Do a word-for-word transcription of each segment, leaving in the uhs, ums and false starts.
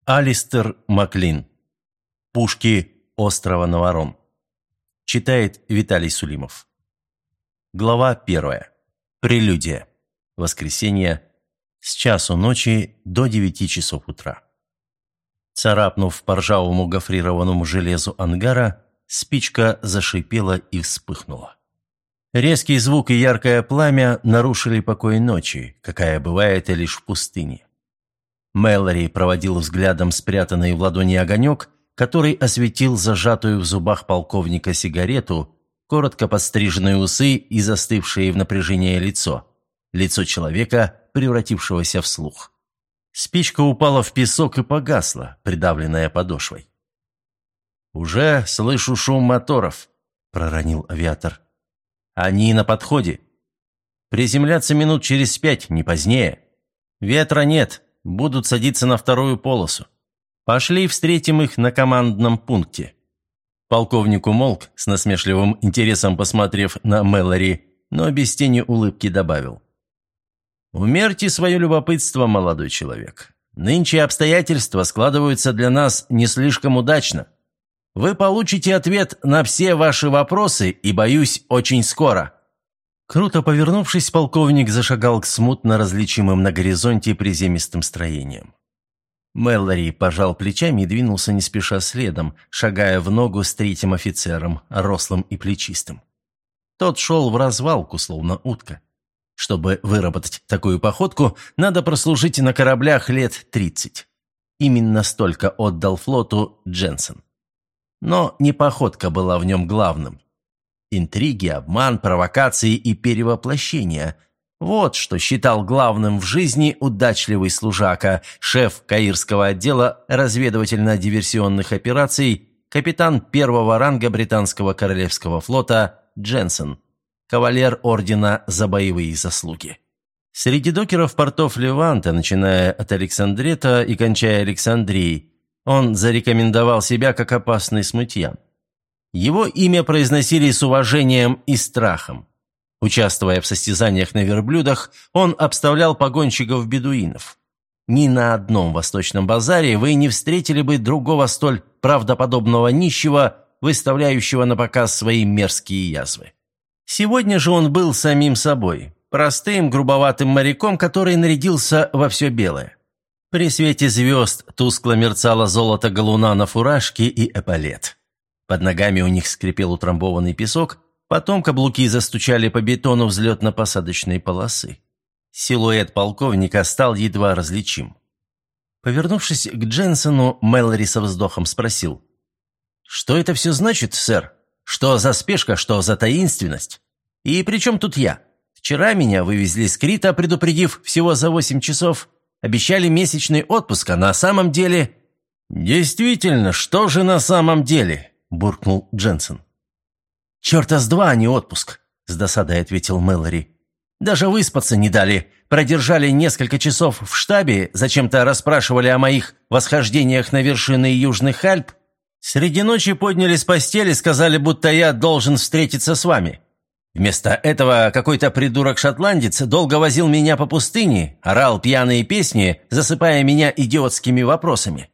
Алистер Маклин. Пушки острова Наварон. Читает Виталий Сулимов. Глава первая. Прелюдия. Воскресенье. С часу ночи до девяти часов утра. Царапнув по ржавому гофрированному железу ангара, спичка зашипела и вспыхнула. Резкий звук и яркое пламя нарушили покой ночи, какая бывает лишь в пустыне. Мэлори проводил взглядом спрятанный в ладони огонек, который осветил зажатую в зубах полковника сигарету, коротко подстриженные усы и застывшее в напряжении лицо. Лицо человека, превратившегося в слух. Спичка упала в песок и погасла, придавленная подошвой. «Уже слышу шум моторов», — проронил авиатор. «Они на подходе. Приземляться минут через пять, не позднее. Ветра нет, будут садиться на вторую полосу. Пошли встретим их на командном пункте». Полковник умолк, с насмешливым интересом посмотрев на Мэлори, но без тени улыбки добавил. «Умерьте свое любопытство, молодой человек. Нынче обстоятельства складываются для нас не слишком удачно. Вы получите ответ на все ваши вопросы и, боюсь, очень скоро». Круто повернувшись, полковник зашагал к смутно различимым на горизонте приземистым строениям. Мэлори пожал плечами и двинулся не спеша следом, шагая в ногу с третьим офицером, рослым и плечистым. Тот шел в развалку, словно утка. Чтобы выработать такую походку, надо прослужить на кораблях лет тридцать. Именно столько отдал флоту Дженсен. Но не походка была в нем главным. Интриги, обман, провокации и перевоплощения – вот что считал главным в жизни удачливый служака, шеф Каирского отдела разведывательно-диверсионных операций, капитан первого ранга британского королевского флота Дженсен, кавалер ордена за боевые заслуги. Среди докеров портов Леванта, начиная от Александрета и кончая Александрией, он зарекомендовал себя как опасный смутьян. Его имя произносили с уважением и страхом. Участвуя в состязаниях на верблюдах, он обставлял погонщиков-бедуинов. Ни на одном восточном базаре вы не встретили бы другого столь правдоподобного нищего, выставляющего на показ свои мерзкие язвы. Сегодня же он был самим собой, простым, грубоватым моряком, который нарядился во все белое. При свете звезд тускло мерцало золото галуна на фуражке и эполет. Под ногами у них скрипел утрамбованный песок, потом каблуки застучали по бетону взлетно-посадочной полосы. Силуэт полковника стал едва различим. Повернувшись к Дженсену, Мэлори со вздохом спросил. «Что это все значит, сэр? Что за спешка, что за таинственность? И при чем тут я? Вчера меня вывезли с Крита, предупредив всего за восемь часов. Обещали месячный отпуск, а на самом деле...» «Действительно, что же на самом деле?» – буркнул Дженсен. «Черта с два, а не отпуск», – с досадой ответил Мэлори. «Даже выспаться не дали. Продержали несколько часов в штабе, зачем-то расспрашивали о моих восхождениях на вершины Южных Альп. Среди ночи подняли с постели, сказали, будто я должен встретиться с вами. Вместо этого какой-то придурок-шотландец долго возил меня по пустыне, орал пьяные песни, засыпая меня идиотскими вопросами».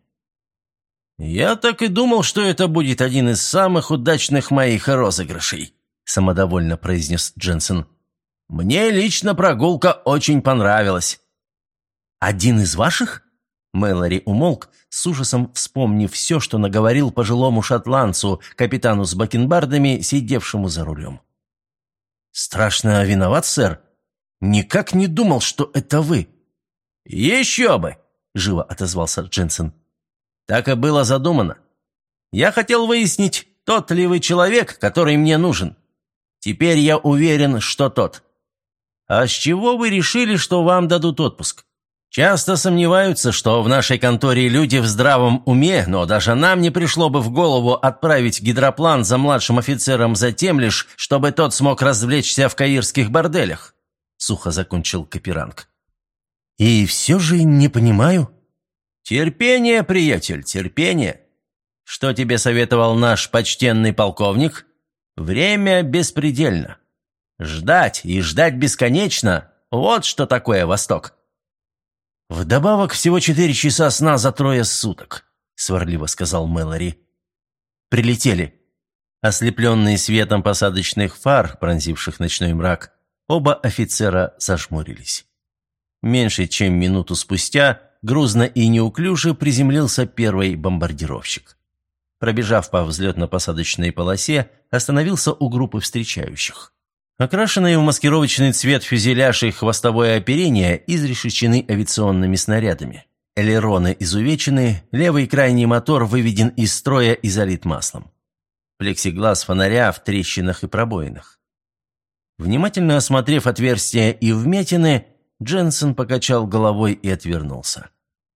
«Я так и думал, что это будет один из самых удачных моих розыгрышей», – самодовольно произнес Дженсен. «Мне лично прогулка очень понравилась». «Один из ваших?» Мэлори умолк, с ужасом вспомнив все, что наговорил пожилому шотландцу, капитану с бакенбардами, сидевшему за рулем. «Страшно виноват, сэр. Никак не думал, что это вы». «Еще бы!» – живо отозвался Дженсен. «Так и было задумано. Я хотел выяснить, тот ли вы человек, который мне нужен. Теперь я уверен, что тот. А с чего вы решили, что вам дадут отпуск? Часто сомневаются, что в нашей конторе люди в здравом уме, но даже нам не пришло бы в голову отправить гидроплан за младшим офицером за тем лишь, чтобы тот смог развлечься в каирских борделях», — сухо закончил Каперанг. «И все же не понимаю». «Терпение, приятель, терпение. Что тебе советовал наш почтенный полковник? Время беспредельно. Ждать и ждать бесконечно – вот что такое Восток». «Вдобавок всего четыре часа сна за трое суток», — сварливо сказал Мэлори. «Прилетели». Ослепленные светом посадочных фар, пронзивших ночной мрак, оба офицера зажмурились. Меньше чем минуту спустя грузно и неуклюже приземлился первый бомбардировщик. Пробежав по взлетно-посадочной полосе, остановился у группы встречающих. Окрашенные в маскировочный цвет фюзеляж и хвостовое оперение изрешечены авиационными снарядами. Элероны изувечены, левый крайний мотор выведен из строя и залит маслом. Плексиглаз фонаря в трещинах и пробоинах. Внимательно осмотрев отверстия и вмятины, Дженсен покачал головой и отвернулся.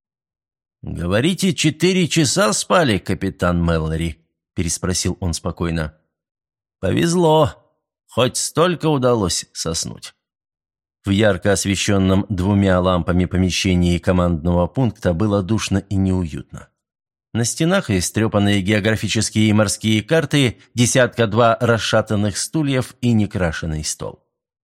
«Говорите, четыре часа спали, капитан Мэлори?» – переспросил он спокойно. «Повезло. Хоть столько удалось соснуть». В ярко освещенном двумя лампами помещении командного пункта было душно и неуютно. На стенах истрепанные географические и морские карты, десятка-два расшатанных стульев и некрашенный стол.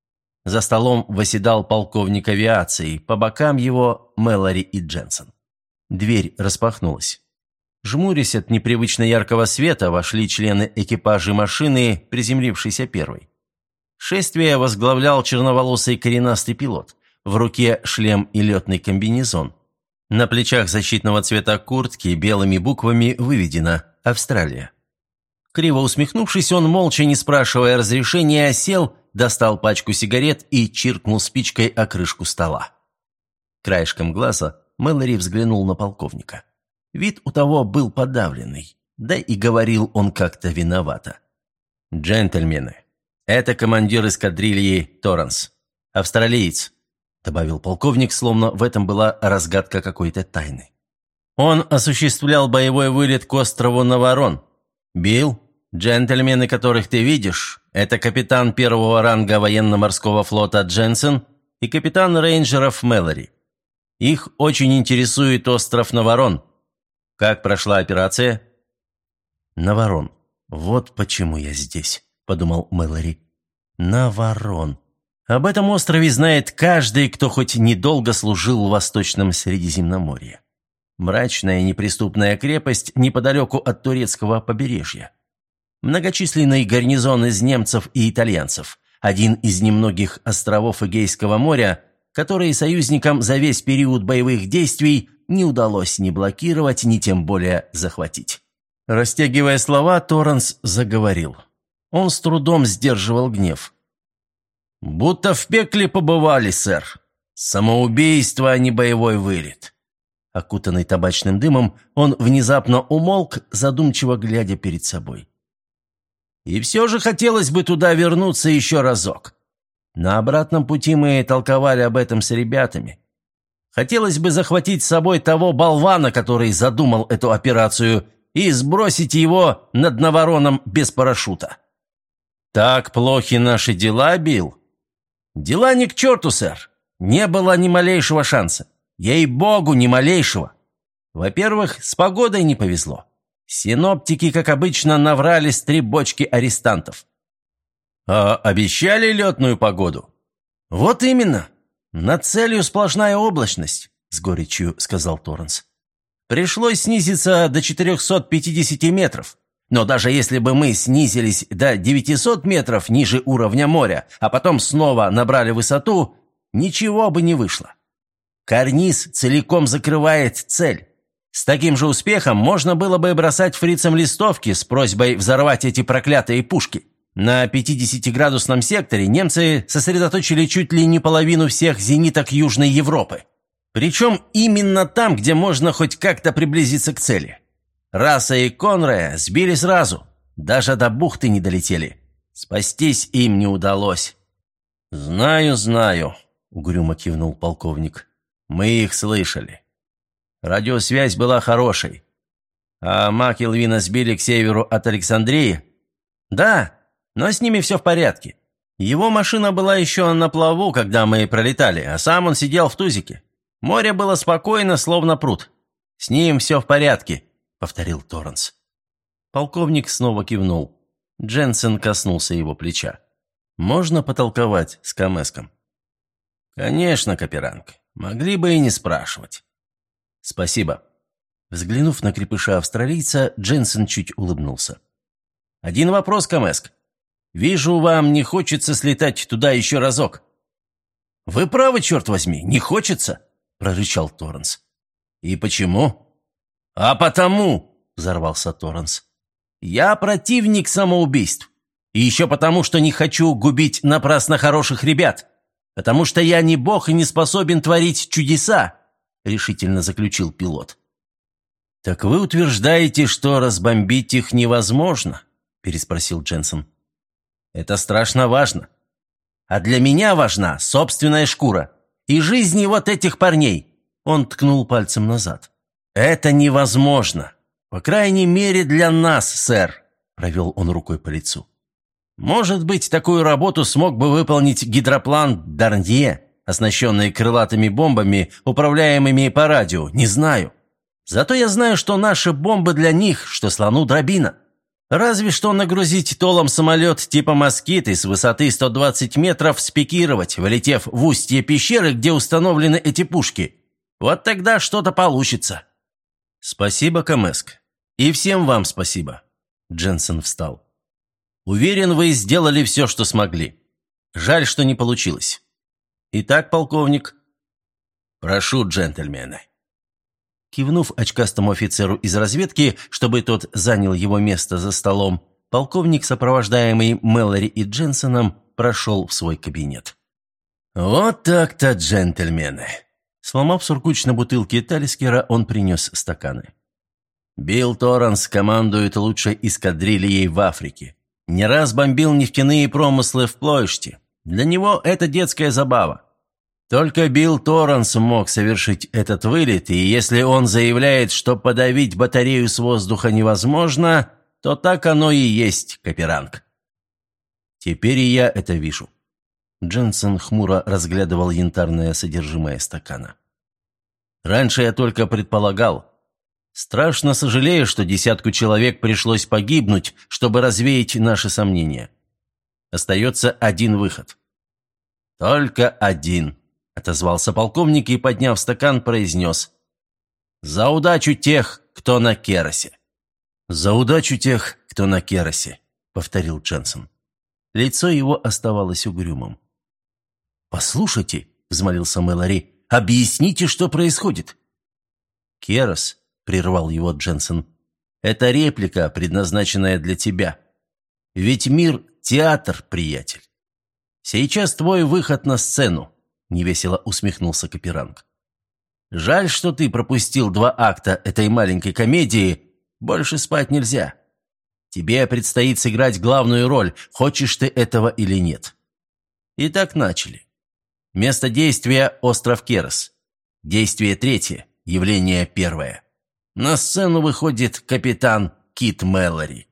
За столом восседал полковник авиации, по бокам его Мэлори и Дженсен. Дверь распахнулась. Жмурясь от непривычно яркого света, вошли члены экипажа машины, приземлившейся первой. Шествие возглавлял черноволосый коренастый пилот. В руке шлем и летный комбинезон. На плечах защитного цвета куртки белыми буквами выведено «Австралия». Криво усмехнувшись, он, молча, не спрашивая разрешения, сел, достал пачку сигарет и чиркнул спичкой о крышку стола. Краешком глаза Мэлори взглянул на полковника. Вид у того был подавленный, да и говорил он как-то виновато. «Джентльмены, это командир эскадрильи Торренс, австралиец», — добавил полковник, словно в этом была разгадка какой-то тайны. «Он осуществлял боевой вылет к острову Наварон. Билл, джентльмены, которых ты видишь, это капитан первого ранга военно-морского флота Дженсен и капитан рейнджеров Мэлори. Их очень интересует остров Наварон. Как прошла операция?» «Наварон. Вот почему я здесь», — подумал Мэлори. «Наварон. Об этом острове знает каждый, кто хоть недолго служил в Восточном Средиземноморье. Мрачная неприступная крепость неподалеку от турецкого побережья. Многочисленный гарнизон из немцев и итальянцев. Один из немногих островов Эгейского моря, которые союзникам за весь период боевых действий не удалось ни блокировать, ни тем более захватить. Растягивая слова, Торренс заговорил. Он с трудом сдерживал гнев. «Будто в пекле побывали, сэр. Самоубийство, а не боевой вылет». Окутанный табачным дымом, он внезапно умолк, задумчиво глядя перед собой. «И все же хотелось бы туда вернуться еще разок. На обратном пути мы толковали об этом с ребятами. Хотелось бы захватить с собой того болвана, который задумал эту операцию, и сбросить его над Навароном без парашюта». «Так плохи наши дела, Билл?» «Дела ни к черту, сэр. Не было ни малейшего шанса. Ей-богу, ни малейшего. Во-первых, с погодой не повезло. Синоптики, как обычно, наврали с три бочки арестантов». «А обещали летную погоду?» «Вот именно. Над целью сплошная облачность», — с горечью сказал Торренс. «Пришлось снизиться до четырехсот пятидесяти метров. Но даже если бы мы снизились до девятисот метров ниже уровня моря, а потом снова набрали высоту, ничего бы не вышло. Карниз целиком закрывает цель. С таким же успехом можно было бы бросать фрицам листовки с просьбой взорвать эти проклятые пушки. На пятидесятиградусном секторе немцы сосредоточили чуть ли не половину всех зениток Южной Европы. Причем именно там, где можно хоть как-то приблизиться к цели. Раса и Конрая сбили сразу, даже до бухты не долетели. Спастись им не удалось». «Знаю, знаю», — угрюмо кивнул полковник. «Мы их слышали. Радиосвязь была хорошей. А Мак и Лвина сбили к северу от Александрии?» «Да, но с ними все в порядке. Его машина была еще на плаву, когда мы пролетали, а сам он сидел в тузике. Море было спокойно, словно пруд. С ним все в порядке», — повторил Торренс. Полковник снова кивнул. Дженсен коснулся его плеча. «Можно потолковать с Камеском?» «Конечно, Каперанг. Могли бы и не спрашивать». «Спасибо». Взглянув на крепыша-австралийца, Дженсен чуть улыбнулся. «Один вопрос, Камеск. Вижу, вам не хочется слетать туда еще разок». «Вы правы, черт возьми, не хочется», — прорычал Торренс. «И почему?» «А потому», — взорвался Торренс, — «я противник самоубийств. И еще потому, что не хочу губить напрасно хороших ребят. Потому что я не бог и не способен творить чудеса», — решительно заключил пилот. «Так вы утверждаете, что разбомбить их невозможно?» – переспросил Дженсен. «Это страшно важно. А для меня важна собственная шкура и жизни вот этих парней». Он ткнул пальцем назад. «Это невозможно. По крайней мере, для нас, сэр», – провел он рукой по лицу. «Может быть, такую работу смог бы выполнить гидроплан Дарнье, оснащенный крылатыми бомбами, управляемыми по радио, не знаю. Зато я знаю, что наши бомбы для них, что слону дробина. Разве что нагрузить толом самолет типа «Москиты» с высоты сто двадцать метров спикировать, вылетев в устье пещеры, где установлены эти пушки. Вот тогда что-то получится». «Спасибо, Камеск. И всем вам спасибо». Дженсен встал. «Уверен, вы сделали все, что смогли. Жаль, что не получилось. Итак, полковник». «Прошу, джентльмены». Кивнув очкастому офицеру из разведки, чтобы тот занял его место за столом, полковник, сопровождаемый Мэлори и Дженсеном, прошел в свой кабинет. «Вот так-то, джентльмены!» Сломав сургуч на бутылке Талискера, он принес стаканы. «Билл Торренс командует лучшей эскадрильей в Африке. Не раз бомбил нефтяные промыслы в Плойште. Для него это детская забава. Только Билл Торренс мог совершить этот вылет, и если он заявляет, что подавить батарею с воздуха невозможно, то так оно и есть, Каперанг». «Теперь и я это вижу». Дженсен хмуро разглядывал янтарное содержимое стакана. «Раньше я только предполагал. Страшно сожалею, что десятку человек пришлось погибнуть, чтобы развеять наши сомнения. Остается один выход». «Только один», — отозвался полковник и, подняв стакан, произнес: «За удачу тех, кто на Керосе». «За удачу тех, кто на Керосе», — повторил Дженсен. Лицо его оставалось угрюмым. «Послушайте», — взмолился Мэлори, — «объясните, что происходит». «Керос», — прервал его Дженсен, — «это реплика, предназначенная для тебя. Ведь мир — театр, приятель. Сейчас твой выход на сцену», — невесело усмехнулся Каперанг. «Жаль, что ты пропустил два акта этой маленькой комедии. Больше спать нельзя. Тебе предстоит сыграть главную роль, хочешь ты этого или нет». Итак, начали. Место действия – остров Керос. Действие третье, явление первое. На сцену выходит капитан Кит Мэлори.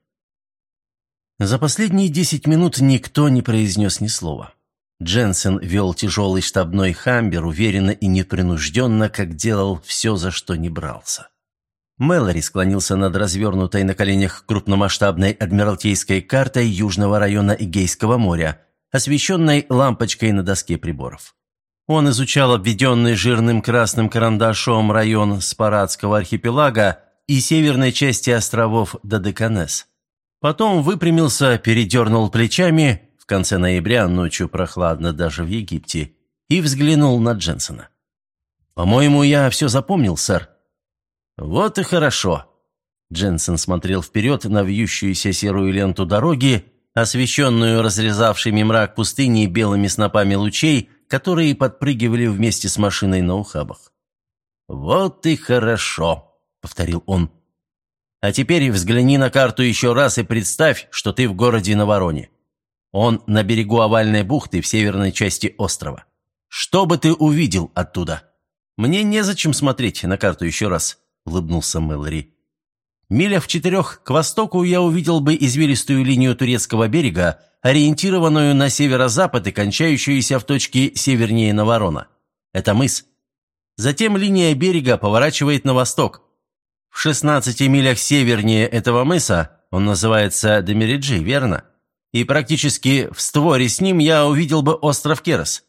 За последние десять минут никто не произнес ни слова. Дженсен вел тяжелый штабной хамбер уверенно и непринужденно, как делал все, за что не брался. Мэлори склонился над развернутой на коленях крупномасштабной адмиралтейской картой южного района Эгейского моря, освещенной лампочкой на доске приборов. Он изучал обведенный жирным красным карандашом район Спарадского архипелага и северной части островов Додеканес. Потом выпрямился, передернул плечами, в конце ноября ночью прохладно даже в Египте, и взглянул на Дженсена. «По-моему, я все запомнил, сэр». «Вот и хорошо». Дженсен смотрел вперед на вьющуюся серую ленту дороги, освещенную разрезавшими мрак пустыни белыми снопами лучей, которые подпрыгивали вместе с машиной на ухабах. «Вот и хорошо», — повторил он. «А теперь взгляни на карту еще раз и представь, что ты в городе Навороне. Он на берегу овальной бухты в северной части острова. Что бы ты увидел оттуда?» «Мне незачем смотреть на карту еще раз», — улыбнулся Мэлори. «Миля в четырех к востоку я увидел бы извилистую линию турецкого берега, ориентированную на северо-запад и кончающуюся в точке севернее Наворона. Это мыс. Затем линия берега поворачивает на восток. В шестнадцати милях севернее этого мыса, он называется Демириджи, верно? И практически в створе с ним я увидел бы остров Керос.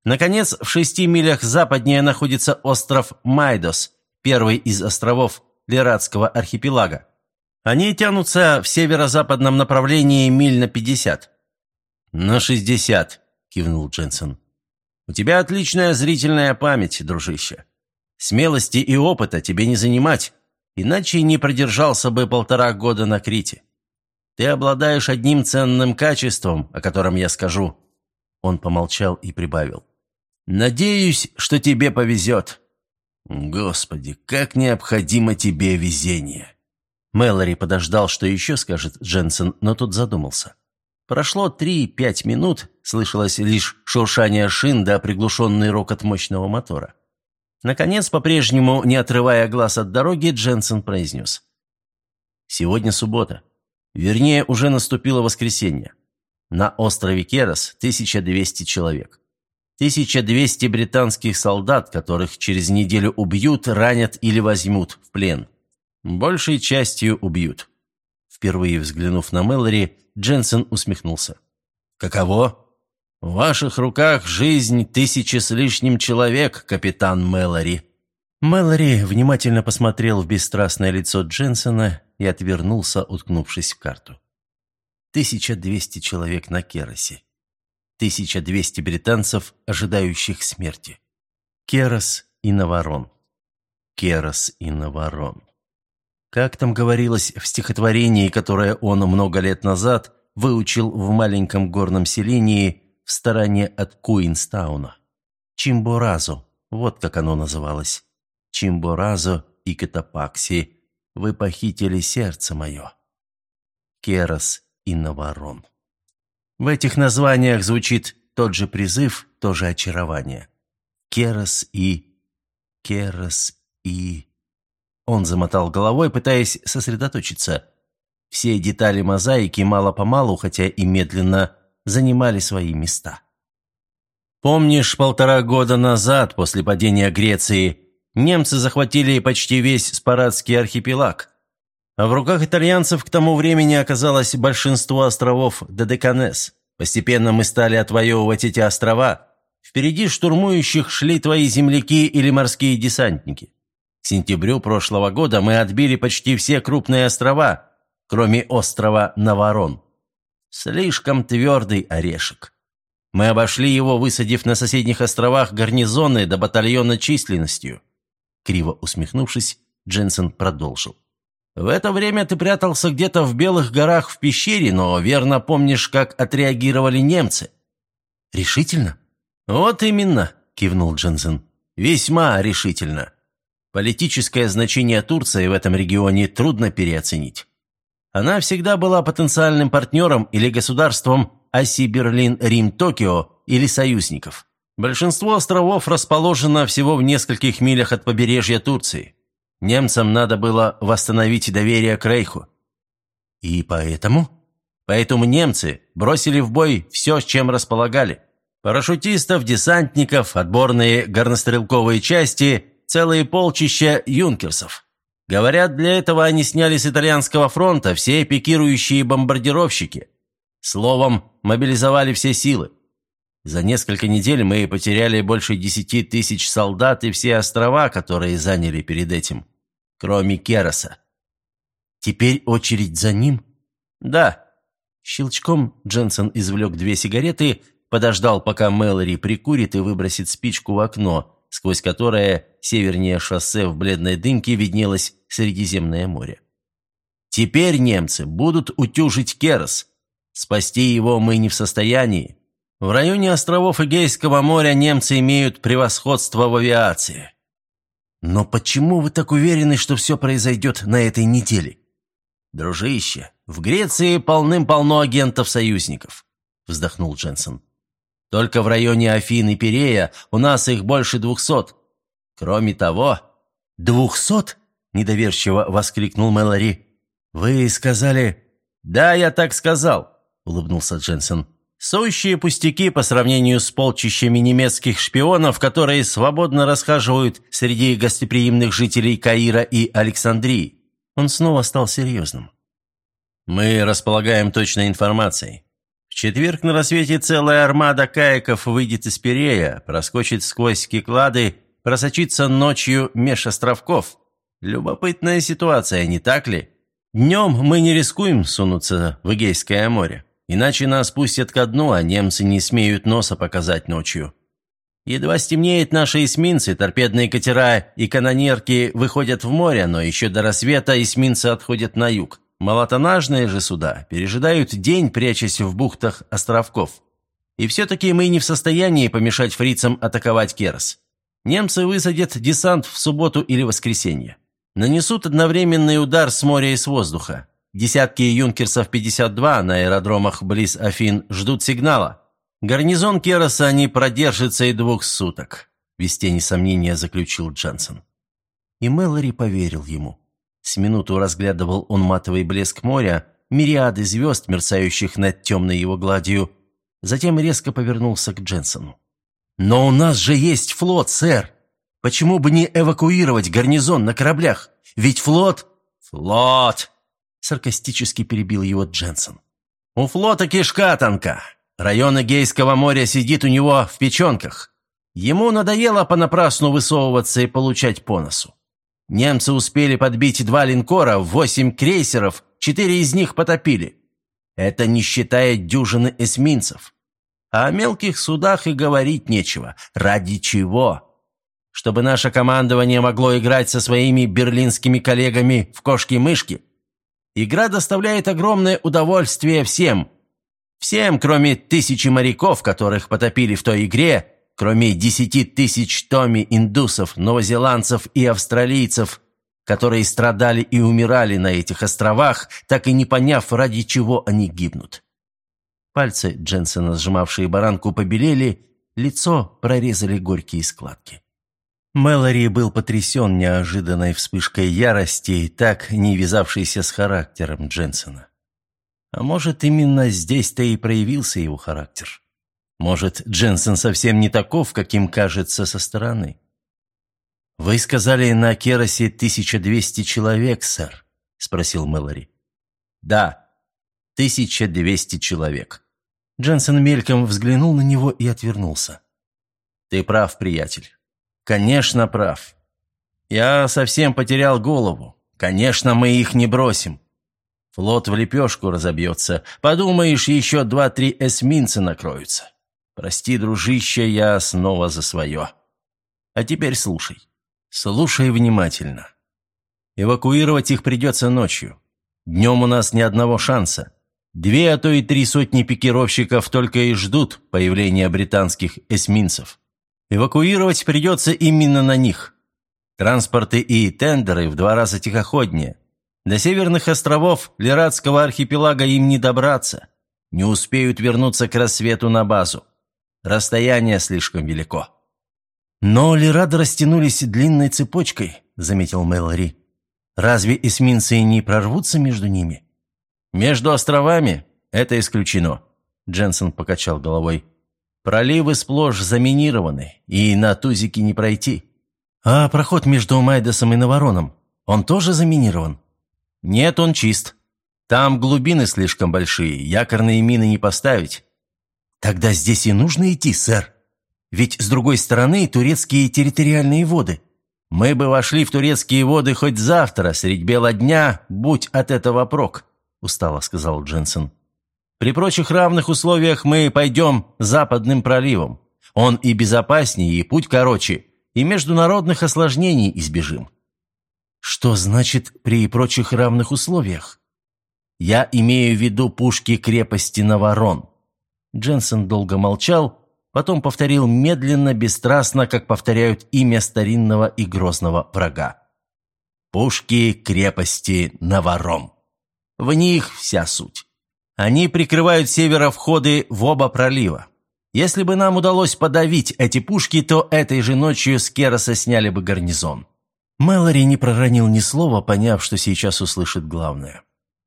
Наконец, в шести милях западнее находится остров Майдос, первый из островов Лирадского архипелага. Они тянутся в северо-западном направлении миль на пятьдесят. «На шестьдесят», — кивнул Дженсен. «У тебя отличная зрительная память, дружище. Смелости и опыта тебе не занимать, иначе не продержался бы полтора года на Крите. Ты обладаешь одним ценным качеством, о котором я скажу». Он помолчал и прибавил. «Надеюсь, что тебе повезет». «Господи, как необходимо тебе везение!» Мэлори подождал, что еще скажет Дженсен, но тут задумался. Прошло три-пять минут, слышалось лишь шуршание шин да приглушенный рокот мощного мотора. Наконец, по-прежнему, не отрывая глаз от дороги, Дженсен произнес. «Сегодня суббота. Вернее, уже наступило воскресенье. На острове Керос тысяча двести человек. тысяча двести британских солдат, которых через неделю убьют, ранят или возьмут в плен. Большей частью убьют». Впервые взглянув на Мэлори, Дженсен усмехнулся. «Каково? В ваших руках жизнь тысячи с лишним человек, капитан Мэлори». Мэлори внимательно посмотрел в бесстрастное лицо Дженсена и отвернулся, уткнувшись в карту. Тысяча двести человек на Керосе. Тысяча двести британцев, ожидающих смерти. Керос и Наварон. Керос и Наварон. Как там говорилось в стихотворении, которое он много лет назад выучил в маленьком горном селении в стороне от Куинстауна. Чимборазо, вот как оно называлось. Чимборазо и Катапакси, вы похитили сердце мое. Керос и Наварон. В этих названиях звучит тот же призыв, то же очарование. Керос и... Керос и... Он замотал головой, пытаясь сосредоточиться. Все детали мозаики мало-помалу, хотя и медленно, занимали свои места. Помнишь, полтора года назад, после падения Греции, немцы захватили почти весь Спарадский архипелаг, а в руках итальянцев к тому времени оказалось большинство островов Додеканес. Постепенно мы стали отвоевывать эти острова. Впереди штурмующих шли твои земляки или морские десантники. К сентябрю прошлого года мы отбили почти все крупные острова, кроме острова Наварон. Слишком твердый орешек. Мы обошли его, высадив на соседних островах гарнизоны до батальона численностью. Криво усмехнувшись, Дженсен продолжил. В это время ты прятался где-то в Белых горах в пещере, но верно помнишь, как отреагировали немцы. Решительно? Вот именно, кивнул Дженсен. Весьма решительно. Политическое значение Турции в этом регионе трудно переоценить. Она всегда была потенциальным партнером или государством оси Берлин-Рим-Токио или союзников. Большинство островов расположено всего в нескольких милях от побережья Турции. Немцам надо было восстановить доверие к Рейху. И поэтому? Поэтому немцы бросили в бой все, с чем располагали. Парашютистов, десантников, отборные горнострелковые части, целые полчища юнкерсов. Говорят, для этого они сняли с итальянского фронта все пикирующие бомбардировщики. Словом, мобилизовали все силы. За несколько недель мы потеряли больше десяти тысяч солдат и все острова, которые заняли перед этим, кроме Кероса. Теперь очередь за ним? Да. Щелчком Дженсен извлек две сигареты, подождал, пока Мэлори прикурит и выбросит спичку в окно, сквозь которое севернее шоссе в бледной дымке виднелось Средиземное море. Теперь немцы будут утюжить Керос. Спасти его мы не в состоянии. В районе островов Эгейского моря немцы имеют превосходство в авиации. Но почему вы так уверены, что все произойдет на этой неделе? Дружище, в Греции полным-полно агентов-союзников, вздохнул Дженсен. Только в районе Афин и Пирея у нас их больше двухсот. Кроме того... «Двухсот?» – недоверчиво воскликнул Мэлори. «Вы сказали...» «Да, я так сказал», – улыбнулся Дженсен. «Сущие пустяки по сравнению с полчищами немецких шпионов, которые свободно расхаживают среди гостеприимных жителей Каира и Александрии». Он снова стал серьезным. «Мы располагаем точной информацией. В В четверг на рассвете целая армада каяков выйдет из Пирея, проскочит сквозь Киклады, просочится ночью меж островков. Любопытная ситуация, не так ли? Днем мы не рискуем сунуться в Эгейское море, иначе нас пустят ко дну, а немцы не смеют носа показать ночью. Едва стемнеет, наши эсминцы, торпедные катера и канонерки выходят в море, но еще до рассвета эсминцы отходят на юг. Малотоннажные же суда пережидают день, прячась в бухтах островков. И все-таки мы не в состоянии помешать фрицам атаковать Керос. Немцы высадят десант в субботу или воскресенье. Нанесут одновременный удар с моря и с воздуха. Десятки юнкерсов пятьдесят два на аэродромах близ Афин ждут сигнала. Гарнизон Кероса не продержится и двух суток, без тени сомнения заключил Дженсен. И Мэлори поверил ему. С минуту разглядывал он матовый блеск моря, мириады звезд, мерцающих над темной его гладью. Затем резко повернулся к Дженсену. «Но у нас же есть флот, сэр! Почему бы не эвакуировать гарнизон на кораблях? Ведь флот...» «Флот!» — саркастически перебил его Дженсен. «У флота кишка тонка. Район Эгейского моря сидит у него в печенках. Ему надоело понапрасну высовываться и получать по носу. Немцы успели подбить два линкора, восемь крейсеров, четыре из них потопили. Это не считая дюжины эсминцев. А о мелких судах и говорить нечего. Ради чего? Чтобы наше командование могло играть со своими берлинскими коллегами в кошки-мышки? Игра доставляет огромное удовольствие всем. Всем, кроме тысячи моряков, которых потопили в той игре, кроме десяти тысяч томми индусов, новозеландцев и австралийцев, которые страдали и умирали на этих островах, так и не поняв, ради чего они гибнут. Пальцы Дженсена, сжимавшие баранку, побелели, лицо прорезали горькие складки. Мэлори был потрясен неожиданной вспышкой ярости, так не вязавшейся с характером Дженсена. А может, именно здесь-то и проявился его характер. Может, Дженсен совсем не таков, каким кажется со стороны. «Вы сказали, на Керосе тысяча двести человек, сэр?» – спросил Мэлори. «Да, тысяча двести человек». Дженсен мельком взглянул на него и отвернулся. «Ты прав, приятель. Конечно, прав. Я совсем потерял голову. Конечно, мы их не бросим. Флот в лепешку разобьется. Подумаешь, еще два-три эсминца накроются. Прости, дружище, я снова за свое. А теперь слушай. Слушай внимательно. Эвакуировать их придется ночью. Днем у нас ни одного шанса. Две, а то и три сотни пикировщиков только и ждут появления британских эсминцев. Эвакуировать придется именно на них. Транспорты и тендеры в два раза тихоходнее. До северных островов Лирадского архипелага им не добраться. Не успеют вернуться к рассвету на базу. Расстояние слишком велико. «Но Лирады растянулись длинной цепочкой», — заметил Мэлори. «Разве эсминцы не прорвутся между ними?» «Между островами? Это исключено», — Дженсен покачал головой. «Проливы сплошь заминированы, и на тузике не пройти». «А проход между Майдасом и Навароном, он тоже заминирован?» «Нет, он чист. Там глубины слишком большие, якорные мины не поставить». «Тогда здесь и нужно идти, сэр. Ведь с другой стороны турецкие территориальные воды. Мы бы вошли в турецкие воды хоть завтра, средь бела дня, будь от этого прок», — устало сказал Дженсен. «При прочих равных условиях мы пойдем западным проливом. Он и безопаснее, и путь короче, и международных осложнений избежим». «Что значит «при прочих равных условиях»?» «Я имею в виду пушки крепости Наварон». Дженсен долго молчал, потом повторил медленно, бесстрастно, как повторяют имя старинного и грозного врага. «Пушки крепости Наварон. В них вся суть. Они прикрывают с севера входы в оба пролива. Если бы нам удалось подавить эти пушки, то этой же ночью с Кероса сняли бы гарнизон». Мэлори не проронил ни слова, поняв, что сейчас услышит главное.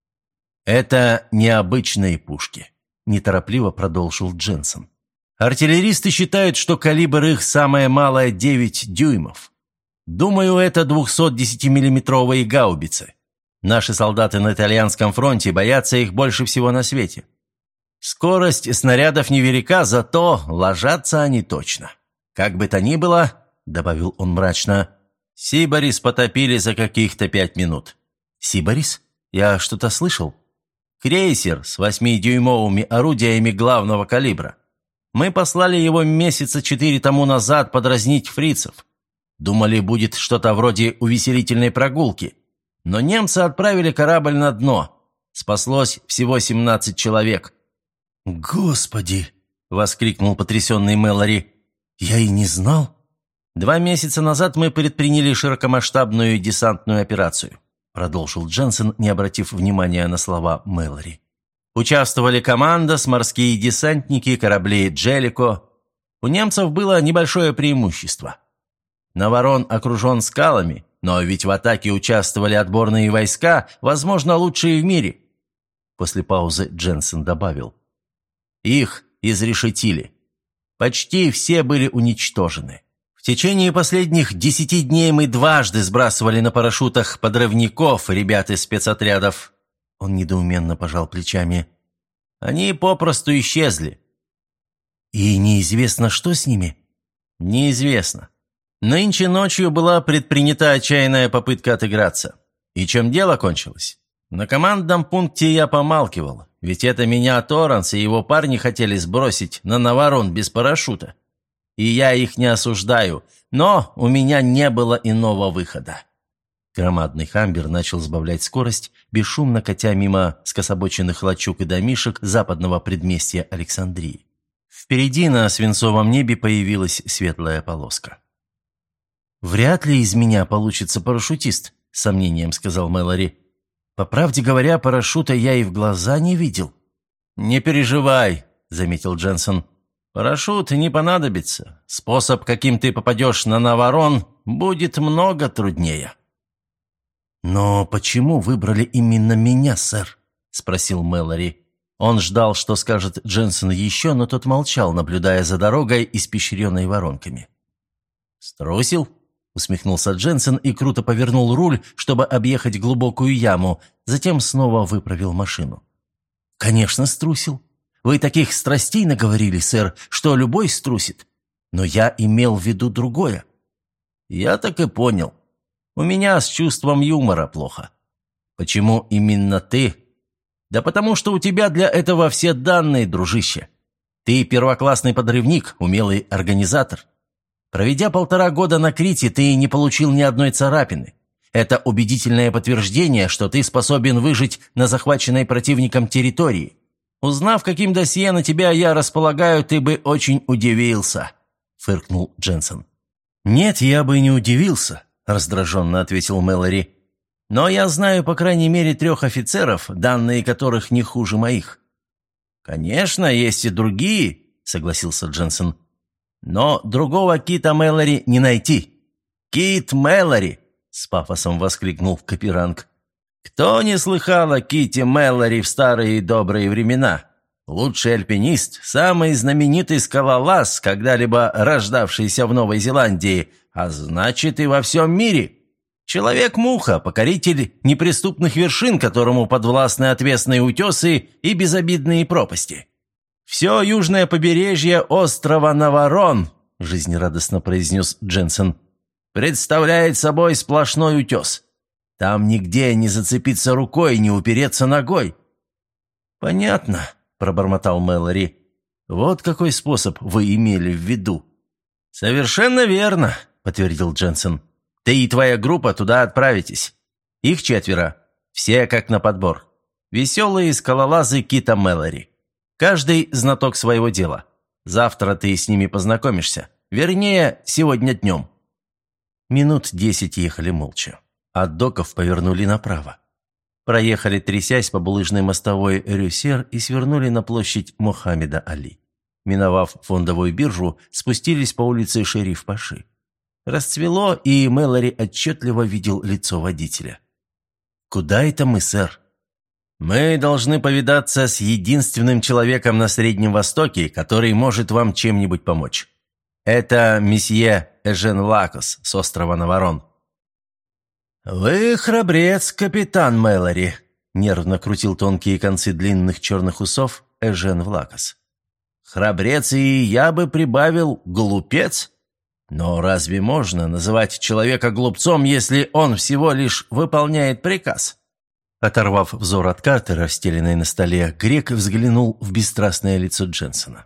«Это необычные пушки», – неторопливо продолжил Дженсен. «Артиллеристы считают, что калибр их самое малое девять дюймов. Думаю, это двухсотдесятимиллиметровые гаубицы. Наши солдаты на итальянском фронте боятся их больше всего на свете. Скорость снарядов невелика, зато ложатся они точно. Как бы то ни было, — добавил он мрачно, — Сибарис потопили за каких-то пять минут. Сибарис? Я что-то слышал? Крейсер с восьмидюймовыми орудиями главного калибра. Мы послали его месяца четыре тому назад подразнить фрицев. Думали, будет что-то вроде увеселительной прогулки. Но немцы отправили корабль на дно. Спаслось всего семнадцать человек. «Господи!» — воскликнул потрясенный Мэлори. «Я и не знал». «Два месяца назад мы предприняли широкомасштабную десантную операцию», — продолжил Дженсен, не обратив внимания на слова Мэлори. «Участвовали команда, морские десантники, корабли «Джеллико». У немцев было небольшое преимущество. Наварон окружен скалами, но ведь в атаке участвовали отборные войска, возможно, лучшие в мире». После паузы Дженсен добавил. «Их изрешетили. Почти все были уничтожены. В течение последних десяти дней мы дважды сбрасывали на парашютах подрывников, ребят из спецотрядов». Он недоуменно пожал плечами. «Они попросту исчезли». «И неизвестно, что с ними?» «Неизвестно. Нынче ночью была предпринята отчаянная попытка отыграться. И чем дело кончилось? На командном пункте я помалкивал, ведь это меня Торренс и его парни хотели сбросить на Наварон без парашюта. И я их не осуждаю, но у меня не было иного выхода». Громадный хамбер начал сбавлять скорость, бесшумно катя мимо скособоченных лачуг и домишек западного предместья Александрии. Впереди на свинцовом небе появилась светлая полоска. «Вряд ли из меня получится парашютист», — с сомнением сказал Мэлори. «По правде говоря, парашюта я и в глаза не видел». «Не переживай», — заметил Дженсен. «Парашют не понадобится. Способ, каким ты попадешь на Наварон, будет много труднее». «Но почему выбрали именно меня, сэр?» — спросил Мэлори. Он ждал, что скажет Дженсен еще, но тот молчал, наблюдая за дорогой, испещренной воронками. «Струсил?» — усмехнулся Дженсен и круто повернул руль, чтобы объехать глубокую яму, затем снова выправил машину. «Конечно, струсил. Вы таких страстей наговорили, сэр, что любой струсит. Но я имел в виду другое». «Я так и понял. У меня с чувством юмора плохо». «Почему именно ты?» «Да потому что у тебя для этого все данные, дружище. Ты первоклассный подрывник, умелый организатор. Проведя полтора года на Крите, ты не получил ни одной царапины. Это убедительное подтверждение, что ты способен выжить на захваченной противником территории. Узнав, каким досье на тебя я располагаю, ты бы очень удивился», — фыркнул Дженсен. «Нет, я бы не удивился», — раздраженно ответил Мэлори. «Но я знаю по крайней мере трех офицеров, данные которых не хуже моих». «Конечно, есть и другие», — согласился Дженсен. «Но другого Кита Мэлори не найти». «Кит Мэлори!» — с пафосом воскликнул Каперанг. «Кто не слыхал о Ките Мэлори в старые добрые времена? Лучший альпинист, самый знаменитый скалолаз, когда-либо рождавшийся в Новой Зеландии, а значит и во всем мире. Человек-муха, покоритель неприступных вершин, которому подвластны отвесные утесы и безобидные пропасти. «Все южное побережье острова Наварон», — жизнерадостно произнес Дженсен, — «представляет собой сплошной утес. Там нигде не зацепиться рукой, не упереться ногой». «Понятно», — пробормотал Мэлори. «Вот какой способ вы имели в виду». «Совершенно верно», — подтвердил Дженсен. «Ты и твоя группа туда отправитесь. Их четверо. Все как на подбор. Веселые скалолазы Кита Мэлори. Каждый знаток своего дела. Завтра ты с ними познакомишься. Вернее, сегодня днем». Минут десять ехали молча. От доков повернули направо. Проехали, трясясь по булыжной мостовой Рюсер, и свернули на площадь Мохаммеда Али. Миновав фондовую биржу, спустились по улице Шериф-Паши. Расцвело, и Мэлори отчетливо видел лицо водителя. «Куда это мы, сэр?» «Мы должны повидаться с единственным человеком на Среднем Востоке, который может вам чем-нибудь помочь. Это месье Эжен Лакос с острова Наварон». «Вы храбрец, капитан Мэлори», — нервно крутил тонкие концы длинных черных усов, Эжен Влакас. «Храбрец, и я бы прибавил глупец. Но разве можно называть человека глупцом, если он всего лишь выполняет приказ?» Оторвав взор от карты, расстеленной на столе, грек взглянул в бесстрастное лицо Дженсена.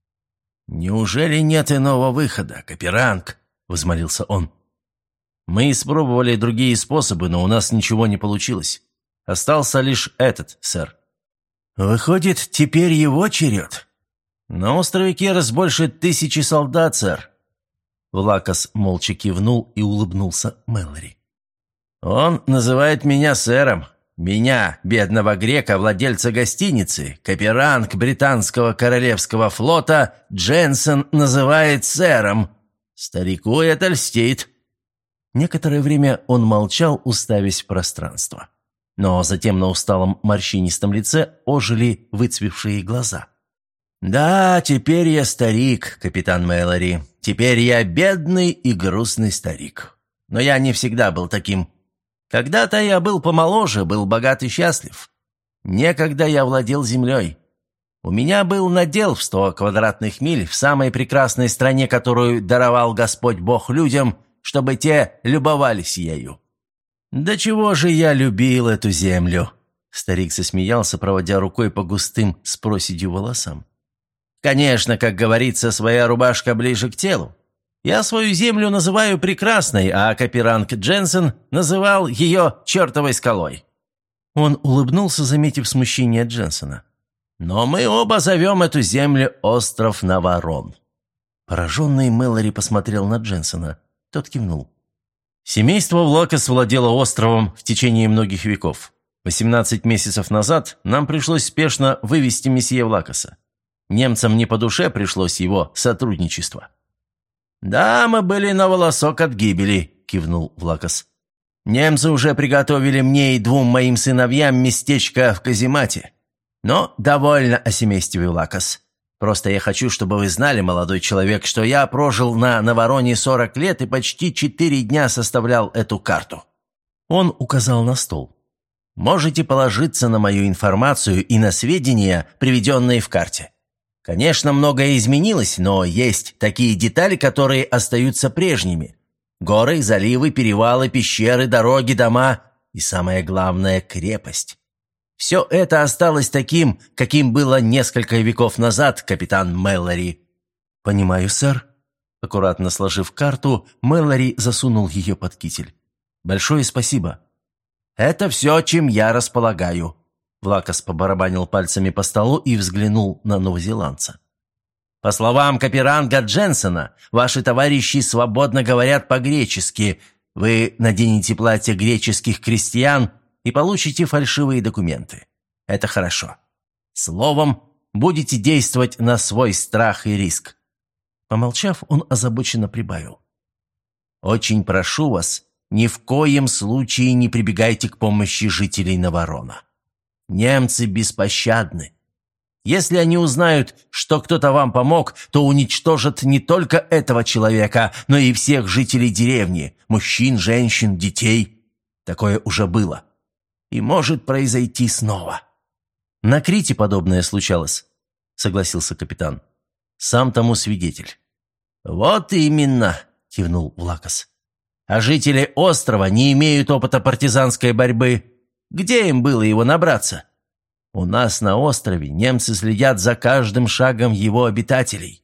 «Неужели нет иного выхода, Каперанг?» – возмолился он. «Мы испробовали другие способы, но у нас ничего не получилось. Остался лишь этот, сэр». «Выходит, теперь его черед?» «На острове Керас больше тысячи солдат, сэр». Влакас молча кивнул и улыбнулся Мэлори. «Он называет меня сэром. Меня, бедного грека, владельца гостиницы, Каперанг британского королевского флота, Дженсен называет сэром. Старику это льстит». Некоторое время он молчал, уставясь в пространство. Но затем на усталом морщинистом лице ожили выцвевшие глаза. «Да, теперь я старик, капитан Мэлори. Теперь я бедный и грустный старик. Но я не всегда был таким. Когда-то я был помоложе, был богат и счастлив. Некогда я владел землей. У меня был надел в сто квадратных миль в самой прекрасной стране, которую даровал Господь Бог людям, чтобы те любовались ею. До чего же я любил эту землю!» Старик засмеялся, проводя рукой по густым с проседью волосам. «Конечно, как говорится, своя рубашка ближе к телу. Я свою землю называю прекрасной, а Каперанг Дженсен называл ее чертовой скалой». Он улыбнулся, заметив смущение Дженсена. «Но мы оба зовем эту землю остров Наварон». Пораженный Мэлори посмотрел на Дженсена. Тот кивнул. «Семейство Влакас владело островом в течение многих веков. Восемнадцать месяцев назад нам пришлось спешно вывести месье Влакаса. Немцам не по душе пришлось его сотрудничество». «Да, мы были на волосок от гибели», — кивнул Влакас. «Немцы уже приготовили мне и двум моим сыновьям местечко в каземате. Но довольно о семействе Влакас. Просто я хочу, чтобы вы знали, молодой человек, что я прожил на Навароне сорок лет и почти четыре дня составлял эту карту». Он указал на стол. «Можете положиться на мою информацию и на сведения, приведенные в карте. Конечно, многое изменилось, но есть такие детали, которые остаются прежними. Горы, заливы, перевалы, пещеры, дороги, дома и, самое главное, крепость. Все это осталось таким, каким было несколько веков назад, капитан Мэлори». «Понимаю, сэр». Аккуратно сложив карту, Мэлори засунул ее под китель. «Большое спасибо». «Это все, чем я располагаю». Влакас побарабанил пальцами по столу и взглянул на новозеландца. «По словам Каперанга Дженсена, ваши товарищи свободно говорят по-гречески. Вы наденете платье греческих крестьян и получите фальшивые документы. Это хорошо. Словом, будете действовать на свой страх и риск». Помолчав, он озабоченно прибавил. «Очень прошу вас, ни в коем случае не прибегайте к помощи жителей Наварона. Немцы беспощадны. Если они узнают, что кто-то вам помог, то уничтожат не только этого человека, но и всех жителей деревни, мужчин, женщин, детей. Такое уже было. И может произойти снова». «На Крите подобное случалось», — согласился капитан. «Сам тому свидетель». «Вот именно», — кивнул Влакас. «А жители острова не имеют опыта партизанской борьбы. Где им было его набраться? У нас на острове немцы следят за каждым шагом его обитателей».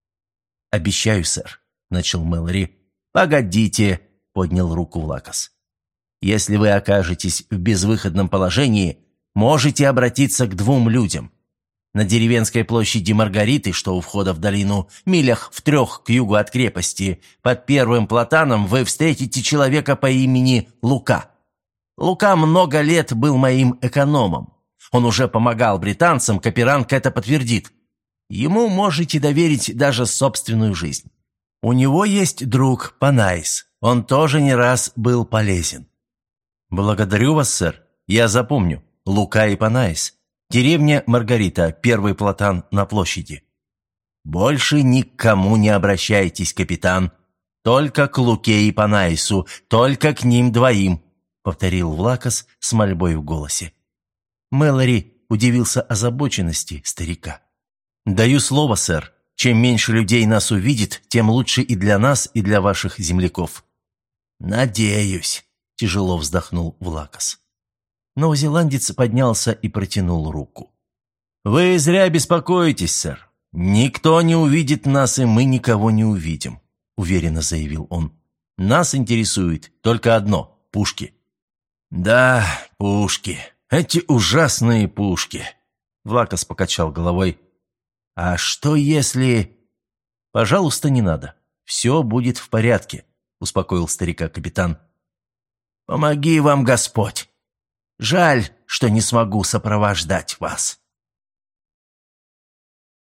«Обещаю, сэр», — начал Мэлори. «Погодите», — поднял руку Влакас. «Если вы окажетесь в безвыходном положении, можете обратиться к двум людям. На деревенской площади Маргариты, что у входа в долину, милях в трех к югу от крепости, под первым платаном вы встретите человека по имени Лука. Лука много лет был моим экономом. Он уже помогал британцам, Каперанг это подтвердит. Ему можете доверить даже собственную жизнь. У него есть друг Панаис. Он тоже не раз был полезен». «Благодарю вас, сэр. Я запомню. Лука и Панаис. Деревня Маргарита, первый платан на площади». «Больше никому не обращайтесь, капитан. Только к Луке и Панаису, только к ним двоим», — повторил Влакас с мольбой в голосе. Мэлори удивился озабоченности старика. «Даю слово, сэр. Чем меньше людей нас увидит, тем лучше и для нас, и для ваших земляков». «Надеюсь», – тяжело вздохнул Влакос. Новозеландец поднялся и протянул руку. «Вы зря беспокоитесь, сэр. Никто не увидит нас, и мы никого не увидим», – уверенно заявил он. «Нас интересует только одно – пушки». «Да, пушки. Эти ужасные пушки», – Влакос покачал головой. «А что если...» «Пожалуйста, не надо. Все будет в порядке», – успокоил старика капитан. «Помоги вам Господь. Жаль, что не смогу сопровождать вас».